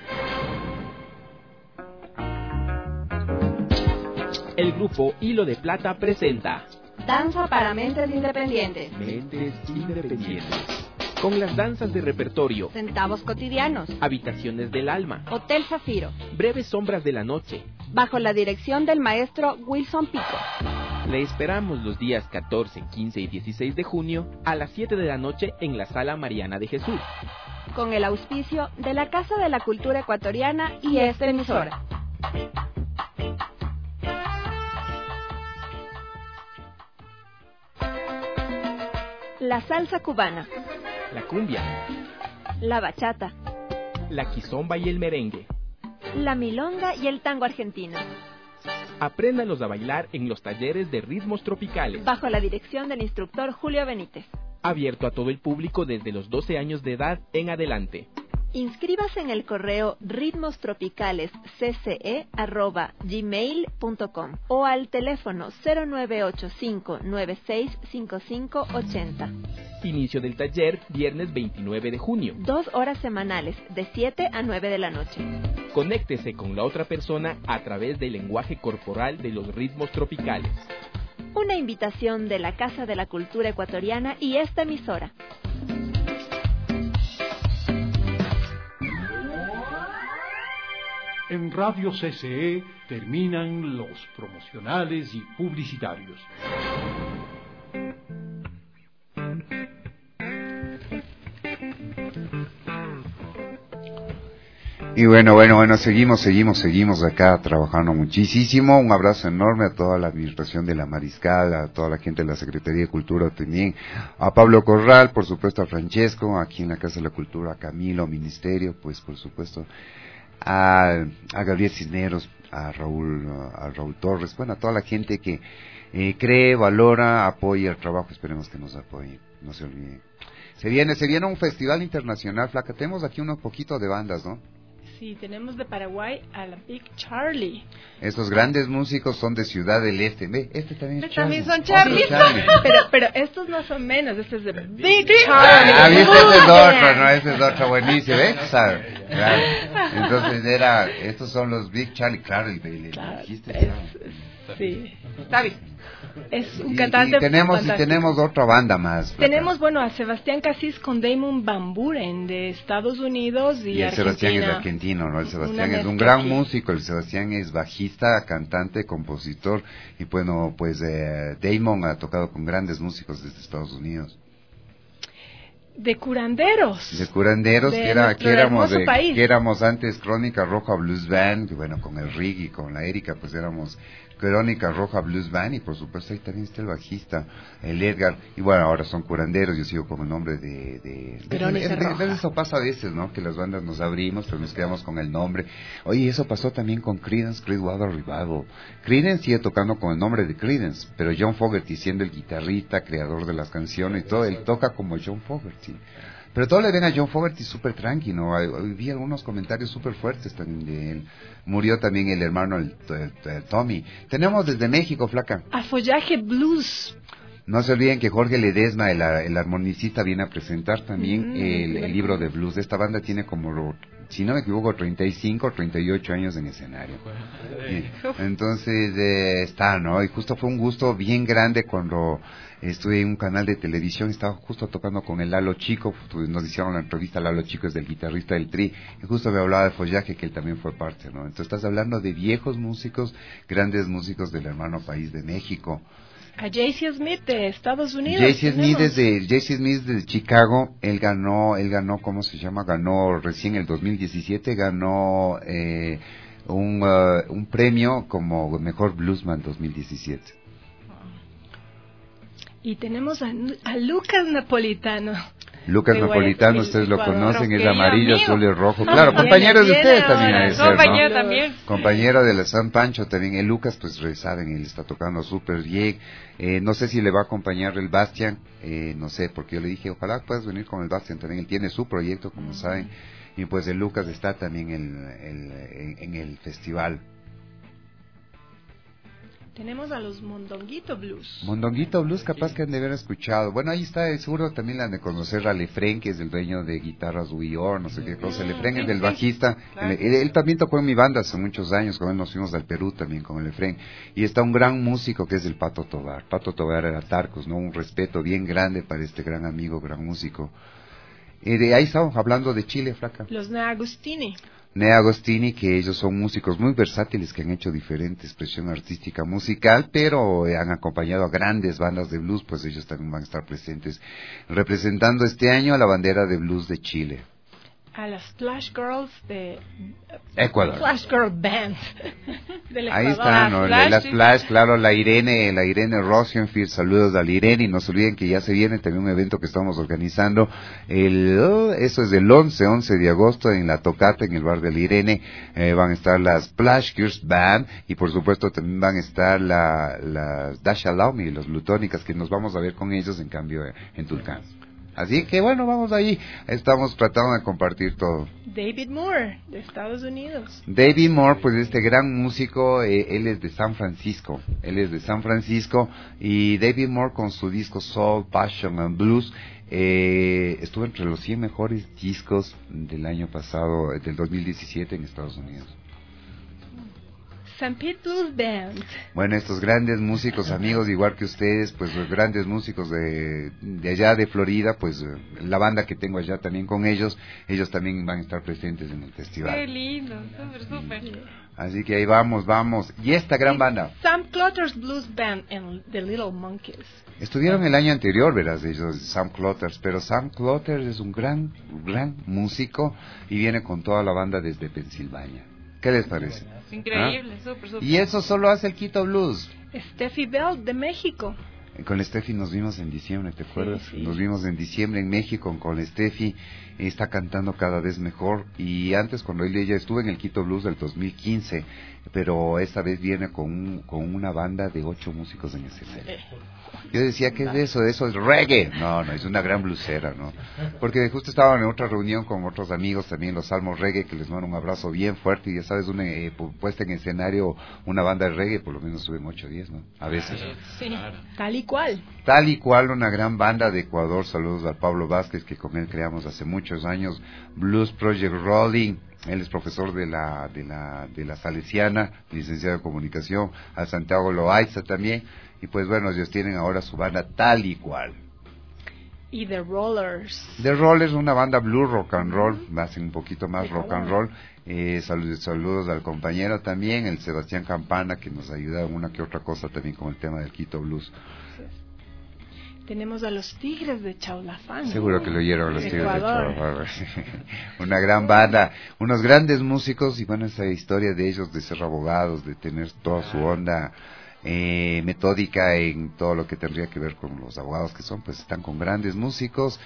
El grupo Hilo de Plata presenta Danza para Mentes Independientes. Mentes Independientes. Con las danzas de repertorio, Centavos Cotidianos, Habitaciones del Alma, Hotel Zafiro, Breves Sombras de la Noche, bajo la dirección del maestro Wilson Pico. Le esperamos los días 14, 15 y 16 de junio a las 7 de la noche en la Sala Mariana de Jesús. Con el auspicio de la Casa de la Cultura Ecuatoriana y esta emisora. La salsa cubana, La cumbia, la bachata, la quizomba y el merengue. la milonga y el tango argentino. Apréndalos a bailar en los talleres de ritmos tropicales. Bajo la dirección del instructor Julio Benítez. Abierto a todo el público desde los 12 años de edad en adelante. Inscríbase en el correo ritmostropicalescce@gmail.com o al teléfono 0985965580. Inicio del taller viernes 29 de junio. 2 horas semanales, de 7 a 9 de la noche. Conéctese con la otra persona a través del lenguaje corporal de los ritmos tropicales. Una invitación de la Casa de la Cultura Ecuatoriana y esta emisora. En Radio CCE terminan los promocionales y publicitarios. Y bueno, seguimos acá trabajando muchísimo. Un abrazo enorme a toda la administración de la Mariscal, a toda la gente de la Secretaría de Cultura también, a Pablo Corral, por supuesto a Francesco, aquí en la Casa de la Cultura, a Camilo, Ministerio, pues por supuesto a Gabriel Cisneros, a Raúl Torres, bueno, a toda la gente que cree, valora, apoya el trabajo. Esperemos que nos apoye, no se olviden. Se viene un festival internacional, Flaca. Tenemos aquí unos poquitos de bandas, ¿no? Sí, tenemos de Paraguay a la Big Charlie. Estos grandes músicos son de Ciudad del Este. Ve, este también es Charlie. También son Charlie. Pero estos no son menos, este es de Big Charlie. Este es otro, no, este es otro buenísimo, ¿ves? Claro. Entonces estos son los Big Charlie, claro, el dijiste. Sí. Está bien. Es un cantante. Y tenemos otra banda más. Tenemos, a Sebastián Casís con Damon Van Buren de Estados Unidos y el Argentina. Sebastián es argentino, ¿no? El Sebastián es un gran músico. El Sebastián es bajista, cantante, compositor. Y bueno, pues Damon ha tocado con grandes músicos desde Estados Unidos. De curanderos, que éramos antes Crónica Roja Blues Band, que bueno, con el Rig y con la Erika, pues éramos Crónica Roja Blues Band, y por supuesto ahí también está el bajista, el Edgar, y bueno, ahora son curanderos. Yo sigo con el nombre de Crónica Roja. Eso pasa a veces, ¿no? Que las bandas nos abrimos, pero nos quedamos con el nombre. Oye, eso pasó también con Creedence Clearwater Revival. Creedence sigue tocando con el nombre de Creedence, pero John Fogerty, siendo el guitarrista, creador de las canciones y todo, él toca como John Fogerty. Pero todo le ven a John Fogerty súper tranqui, ¿no? Vi algunos comentarios súper fuertes también de él. Murió también el hermano, el Tommy. Tenemos desde México, Flaca, a Follaje Blues. No se olviden que Jorge Ledesma, el armonicista, viene a presentar también el libro de blues. Esta banda tiene como, si no me equivoco, 35 o 38 años en escenario. Entonces está, ¿no? Y justo fue un gusto bien grande cuando estuve en un canal de televisión, estaba justo tocando con el Lalo Chico, nos hicieron la entrevista. Lalo Chico es el guitarrista del Tri, y justo me hablaba de Follaje, que él también fue parte, ¿no? Entonces estás hablando de viejos músicos, grandes músicos del hermano país de México. A J.C. Smith de Estados Unidos. J.C. Smith de Chicago, él ganó, ¿cómo se llama? Ganó recién el 2017, ganó un premio como mejor bluesman 2017. Y tenemos a Lucas Napolitano. Lucas Napolitano, ustedes lo conocen, es amarillo, azul y rojo. Ah, claro, compañero de ustedes también. Compañero también. Compañero de la San Pancho también. El Lucas, pues saben, él está tocando súper bien. No sé si le va a acompañar el Bastian, no sé, porque yo le dije, ojalá puedas venir con el Bastian también. Él tiene su proyecto, como saben. Y pues el Lucas está también en el festival. Tenemos a los Mondonguito Blues. Mondonguito Blues, capaz que han de haber escuchado. Bueno, ahí está, seguro también la han de conocer a Lefren, que es el dueño de Guitarras Uior, no sé qué cosa. Lefren es del bajista. Claro. Él también tocó en mi banda hace muchos años, con él nos fuimos al Perú también con el Lefren. Y está un gran músico que es el Pato Tobar. Pato Tobar era Tarcos, ¿no? Un respeto bien grande para este gran amigo, gran músico. De ahí estamos hablando de Chile, Flaca. Los Nea Agostini. Nea Agostini, que ellos son músicos muy versátiles que han hecho diferente expresión artística musical, pero han acompañado a grandes bandas de blues, pues ellos también van a estar presentes representando este año a la bandera de blues de Chile. A las Splash Girls de Ecuador. Splash Girl Band del Ahí está, ¿no? La Splash, claro, la Irene Rosenfield, saludos a la Irene, y no se olviden que ya se viene también un evento que estamos organizando, eso es el 11 de agosto en la Tocata, en el bar de la Irene, van a estar las Splash Girls Band, y por supuesto también van a estar las Dasha Laumi, los Lutónicas, que nos vamos a ver con ellos en cambio en Tulcán. Así que bueno, vamos ahí, estamos tratando de compartir todo. David Moore, de Estados Unidos. David Moore, pues este gran músico, él es de San Francisco, y David Moore con su disco Soul, Passion and Blues, estuvo entre los 100 mejores discos del año pasado, del 2017 en Estados Unidos. St. Pete Blues Band. Bueno, estos grandes músicos, amigos, igual que ustedes, pues los grandes músicos de allá de Florida, pues la banda que tengo allá también con ellos también van a estar presentes en el festival. Qué lindo, súper. Así que ahí vamos. Y esta gran banda. Sam Clutter's Blues Band and The Little Monkeys. Estuvieron el año anterior, verás, ellos, Sam Clutters, pero Sam Clutters es un gran músico y viene con toda la banda desde Pensilvania. ¿Qué les parece? Increíble, súper. Y eso solo hace el Quito Blues. Steffi Bell, de México. Con Steffi nos vimos en diciembre, ¿te acuerdas? Sí. Nos vimos en diciembre en México con Steffi. Está cantando cada vez mejor. Y antes, cuando ella estuvo en el Quito Blues del 2015, pero esta vez viene con una banda de 8 músicos en escenario. Yo decía, ¿qué es eso? Eso es reggae. No, es una gran blusera, ¿no? Porque justo estaba en otra reunión con otros amigos también, los Salmos Reggae, que les mando un abrazo bien fuerte. Y ya sabes, una puesta en escenario, una banda de reggae, por lo menos suben 8 o 10, ¿no? A veces. Sí, tal y cual. Tal y cual, una gran banda de Ecuador. Saludos a Pablo Vázquez, que con él creamos hace muchos años Blues Project Rolling. Él es profesor de la Salesiana, licenciado en comunicación. A Santiago Loaiza también. Y pues bueno, ellos tienen ahora su banda Tal y Cual. Y The Rollers. The Rollers, una banda blues rock and roll, hacen un poquito más rock and roll. Saludos al compañero también, el Sebastián Campana, que nos ayuda en una que otra cosa también con el tema del Quito Blues. Tenemos a los Tigres de Chaulafán. Seguro que lo oyeron los Tigres de Chaulafán. Una gran banda, unos grandes músicos, y bueno, esa historia de ellos de ser abogados, de tener toda su onda metódica en todo lo que tendría que ver con los abogados que son, pues están con grandes músicos.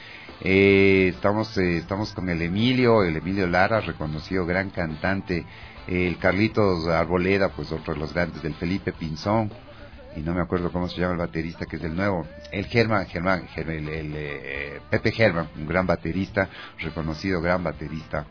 Estamos con el Emilio Lara, reconocido gran cantante, el Carlitos Arboleda, pues otro de los grandes, del Felipe Pinzón, y no me acuerdo cómo se llama el baterista, que es el nuevo, el Pepe Germán, un gran baterista, reconocido gran baterista.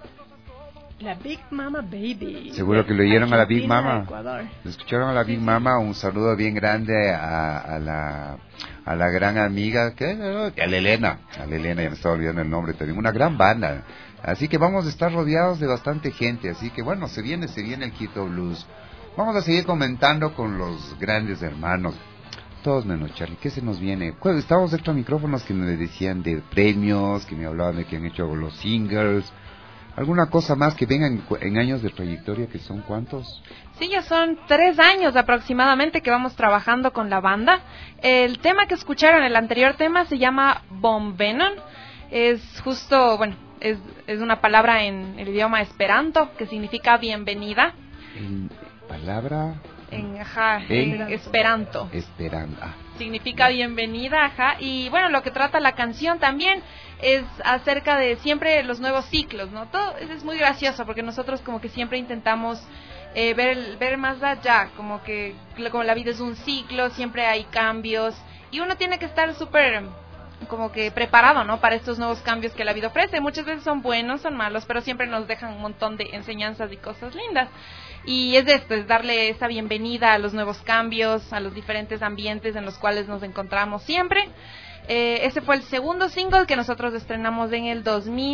La Big Mama Baby. Seguro que lo oyeron a la Big Mama. ¿Lo escucharon a la Big Mama? Un saludo bien grande a la gran amiga, a la Elena, ya me estaba olvidando el nombre también, una gran banda. Así que vamos a estar rodeados de bastante gente, así que bueno, se viene el Quito Blues. Vamos a seguir comentando con los grandes hermanos. Todos menos Charlie, ¿qué se nos viene? Estábamos dentro de micrófonos que me decían de premios, que me hablaban de que han hecho los singles. ¿Alguna cosa más que vengan en años de trayectoria, que son cuántos? Sí, ya son 3 años aproximadamente que vamos trabajando con la banda. El tema que escucharon, el anterior tema, se llama Bombenon. Es justo, bueno, es una palabra en el idioma esperanto que significa bienvenida. ¿Palabra? En esperanto. Esperanto. Significa bienvenida, ajá. Y bueno, lo que trata la canción también es acerca de siempre los nuevos ciclos, ¿no? Todo es muy gracioso porque nosotros como que siempre intentamos ver más allá, como la vida es un ciclo, siempre hay cambios y uno tiene que estar súper como que preparado, ¿no? Para estos nuevos cambios que la vida ofrece. Muchas veces son buenos, son malos, pero siempre nos dejan un montón de enseñanzas y cosas lindas. Y es darle esa bienvenida a los nuevos cambios, a los diferentes ambientes en los cuales nos encontramos siempre. Ese fue el segundo single que nosotros estrenamos en el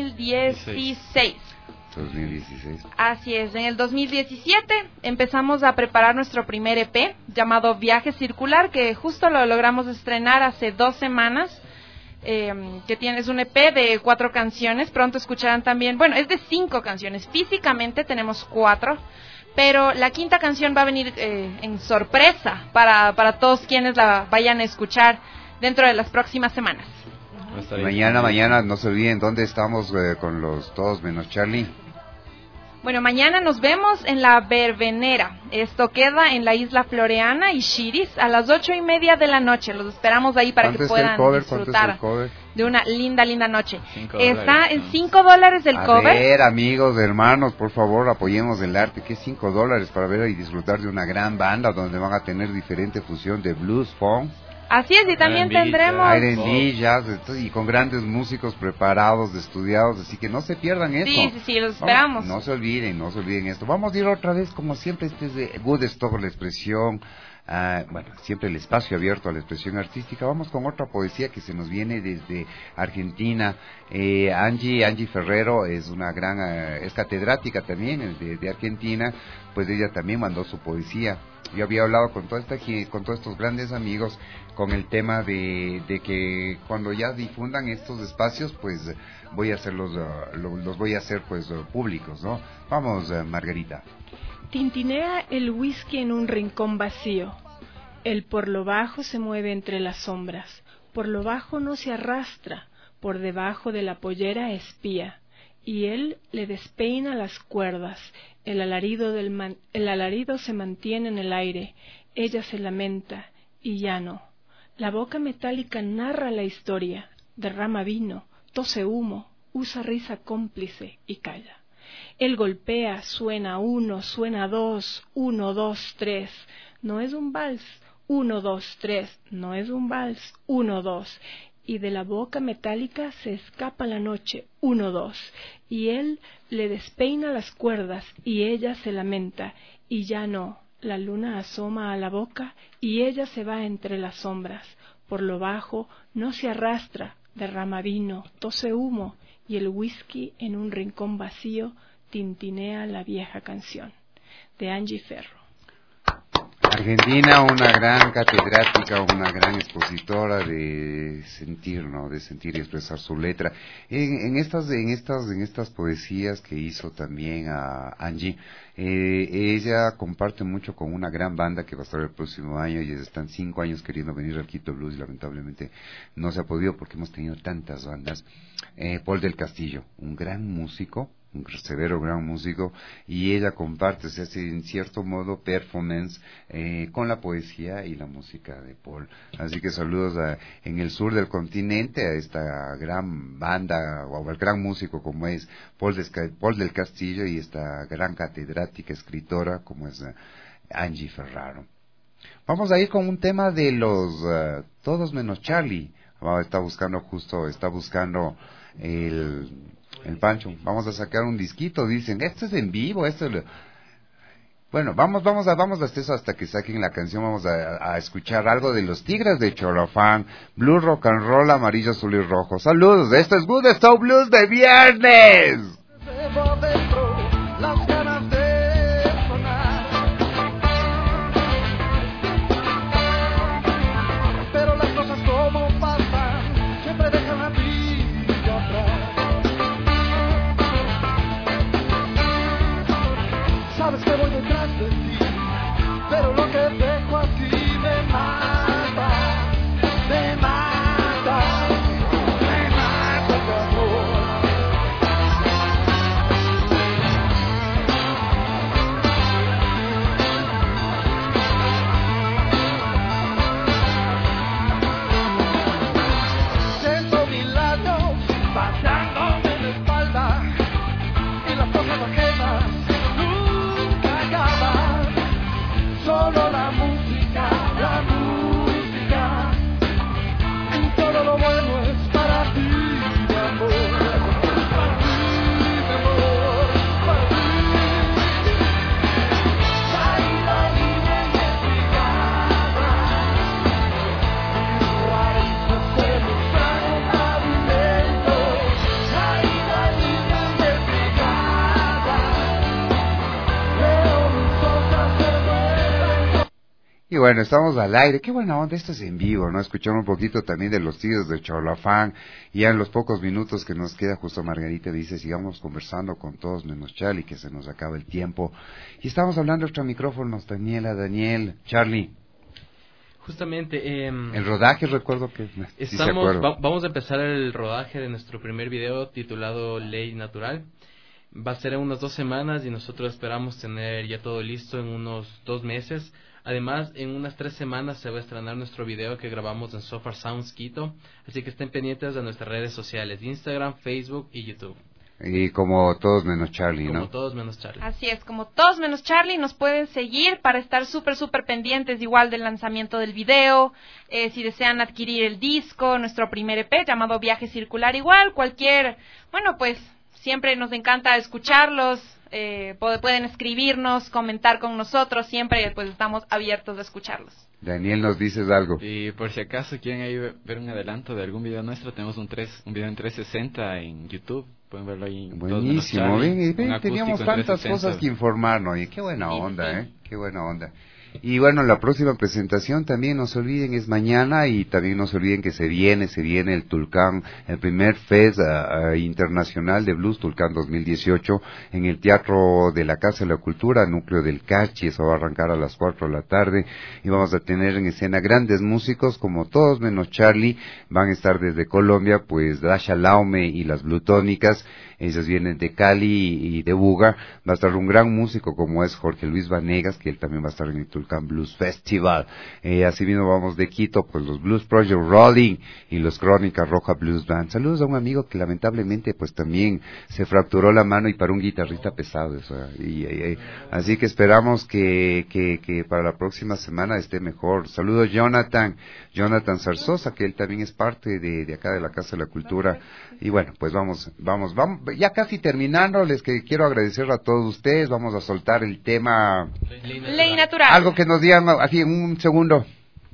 2016. 2016. Así es, en el 2017 empezamos a preparar nuestro primer EP llamado Viaje Circular, que justo lo logramos estrenar hace 2 semanas. Que tienes un EP de 4 canciones. Pronto escucharán también, bueno, es de 5 canciones. Físicamente tenemos 4, pero la 5ª canción va a venir en sorpresa para todos quienes la vayan a escuchar dentro de las próximas semanas. Mañana, no se olviden dónde estamos con los Todos menos Charlie. Bueno, mañana nos vemos en la Verbenera. Esto queda en la Isla Floreana y Xiris a las 8:30 de la noche. Los esperamos ahí para que puedan disfrutar de una linda noche. Está en $5 el cover. A ver, amigos, hermanos, por favor, apoyemos el arte. ¿Qué es $5 para ver y disfrutar de una gran banda donde van a tener diferente fusión de blues, funk? Así es, y también tendremos R&B, jazz, y con grandes músicos preparados, estudiados, así que no se pierdan esto. Sí, los esperamos. No se olviden esto. Vamos a ir otra vez, como siempre, este es de Woodstock, la expresión, siempre el espacio abierto a la expresión artística. Vamos con otra poesía que se nos viene desde Argentina. Angie Ferrero es una gran, es catedrática también de Argentina, pues ella también mandó su poesía. Yo había hablado con todos estos grandes amigos con el tema de que cuando ya difundan estos espacios, pues voy a hacerlos, los voy a hacer pues públicos, ¿no? Vamos, Margarita. Tintinea el whisky en un rincón vacío. Él por lo bajo se mueve entre las sombras, por lo bajo no se arrastra, por debajo de la pollera espía, y él le despeina las cuerdas. El alarido se mantiene en el aire, ella se lamenta, y ya no. La boca metálica narra la historia, derrama vino, tose humo, usa risa cómplice y calla. Él golpea, suena 1, suena 2, 1, 2, 3, no es un vals, 1, 2, 3, no es un vals, 1, 2, y de la boca metálica se escapa la noche, 1, 2, y él le despeina las cuerdas y ella se lamenta, y ya no, la luna asoma a la boca y ella se va entre las sombras, por lo bajo no se arrastra, derrama vino, tose humo, y el whisky en un rincón vacío tintinea la vieja canción. De Angie Ferro. Argentina, una gran catedrática, una gran expositora de sentir, ¿no? De sentir y expresar su letra. En estas poesías que hizo también a Angie, ella comparte mucho con una gran banda que va a estar el próximo año, y están 5 años queriendo venir al Quito Blues y lamentablemente no se ha podido porque hemos tenido tantas bandas. Paul del Castillo, un gran músico, un severo gran músico, y ella comparte, se hace en cierto modo performance con la poesía y la música de Paul. Así que saludos en el sur del continente a esta gran banda o al gran músico como es Paul del Castillo, y esta gran catedrática escritora como es Angie Ferraro. Vamos a ir con un tema de los Todos menos Charlie. Está buscando el Pancho. Vamos a sacar un disquito, dicen, esto es en vivo, Bueno, vamos a hacer eso hasta que saquen la canción. Vamos a escuchar algo de los Tigres de Cholofán, Blue Rock and Roll, amarillo, azul y rojo. Saludos, esto es Woodstock Blues de viernes. Las ganas de sonar, pero las cosas como pasan siempre dejan la vida atrás. Sabes que voy detrás de ti, pero lo que dejo aquí me mata, me mata, me mata de amor. Siento mi lado pasándome en la espalda y las cosas ajenas nunca acaban. Solo la música, y todo lo bueno es para ti, mi amor, para ti, mi amor, para ti. Caída libre y desligada, mis raíces se mostraron pavimentos. Caída libre y desligada, veo mis hojas de nuevo. Y bueno, estamos al aire. Qué buena onda, esto es en vivo, ¿no? Escuchamos un poquito también de los Tigres de Cholofán. Y ya en los pocos minutos que nos queda, justo Margarita dice, sigamos conversando con todos menos Charlie, que se nos acaba el tiempo. Y estamos hablando extra micrófonos, Daniel, Charlie. Justamente, el rodaje, recuerdo que sí se acuerdo. Vamos a empezar el rodaje de nuestro primer video titulado Ley Natural. Va a ser en unas 2 semanas y nosotros esperamos tener ya todo listo en unos 2 meses. Además, en unas 3 semanas se va a estrenar nuestro video que grabamos en Sofar Sounds Quito. Así que estén pendientes de nuestras redes sociales, Instagram, Facebook y YouTube. Y como todos menos Charlie, ¿no? Como todos menos Charlie. Así es, como todos menos Charlie, nos pueden seguir para estar súper pendientes igual del lanzamiento del video, si desean adquirir el disco, nuestro primer EP llamado Viaje Circular igual, bueno, pues siempre nos encanta escucharlos, pueden escribirnos, comentar con nosotros, siempre pues estamos abiertos a escucharlos. Daniel, ¿nos dices algo? Y por si acaso quieren ahí ver un adelanto de algún video nuestro, tenemos un video en 360 en YouTube. Pueden verlo ahí. Buenísimo, ven, teníamos tantas cosas que informarnos. Y qué buena onda, qué buena onda. Y bueno, la próxima presentación también, no se olviden, es mañana, y también no se olviden que se viene el Tulcán, el primer Fest internacional de Blues Tulcán 2018 en el Teatro de la Casa de la Cultura, Núcleo del Cachi. Eso va a arrancar a las 4 de la tarde y vamos a tener en escena grandes músicos como todos menos Charlie. Van a estar desde Colombia, pues Dasha Laume y las Blutónicas. Ellos vienen de Cali y de Buga. Va a estar un gran músico como es Jorge Luis Vanegas, que él también va a estar en el Tulcán Blues Festival. Así mismo vamos de Quito, pues los Blues Project Rolling y los Crónica Roja Blues Band. Saludos a un amigo que lamentablemente pues también se fracturó la mano, y para un guitarrista pesado eso. Así que esperamos que para la próxima semana esté mejor. Saludos Jonathan Zarzosa, que él también es parte de acá de la Casa de la Cultura. Y bueno, pues vamos, ya casi terminando, les quiero agradecer a todos ustedes. Vamos a soltar el tema Ley Natural. Algo que nos digan así en un segundo.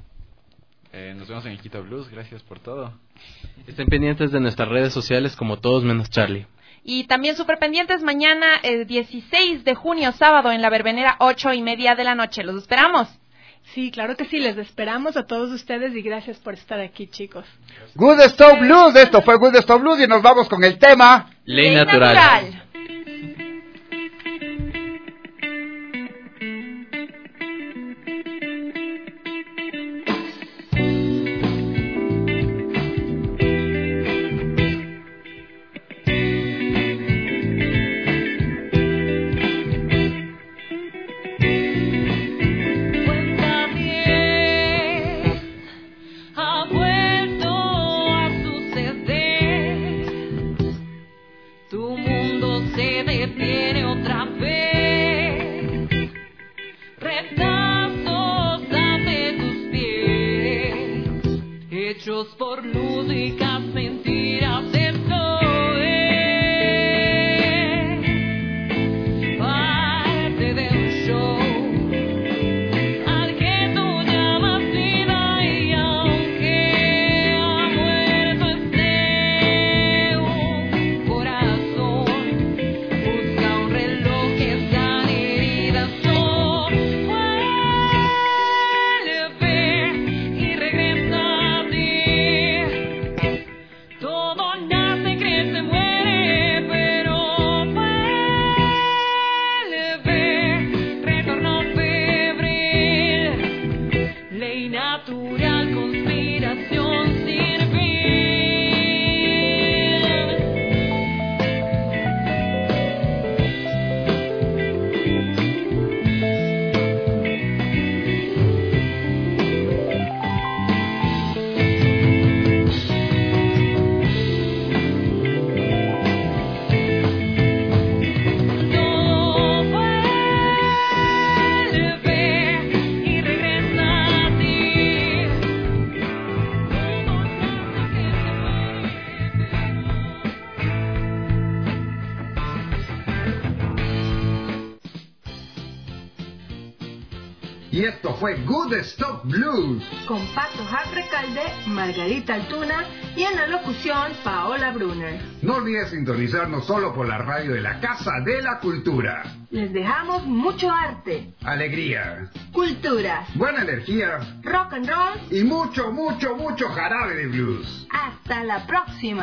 Nos vemos en Quito Blues, gracias por todo. Estén pendientes de nuestras redes sociales como todos menos Charlie. Y también súper pendientes mañana, 16 de junio, sábado, en la Verbenera, 8:30 de la noche. ¿Los esperamos? Sí, claro que sí, les esperamos a todos ustedes y gracias por estar aquí, chicos. Good Stop Blues, esto fue Good Stop Blues y nos vamos con el tema Ley Natural. Por lúdicas mentiras, esto es parte de un show al que tú llamas vida, y aunque ha muerto un corazón, busca un reloj que sane heridas. Vuelve y regresa. Todo nace, crece, muere, pero vuelve, retorno febril, ley natural, conspiración sin fin. Y esto fue Good Stop Blues. Con Pato Recalde, Margarita Altuna y en la locución Paola Brunner. No olvides sintonizarnos solo por la radio de la Casa de la Cultura. Les dejamos mucho arte, Alegría, cultura, buena energía, rock and roll y mucho, mucho, mucho jarabe de blues. Hasta la próxima.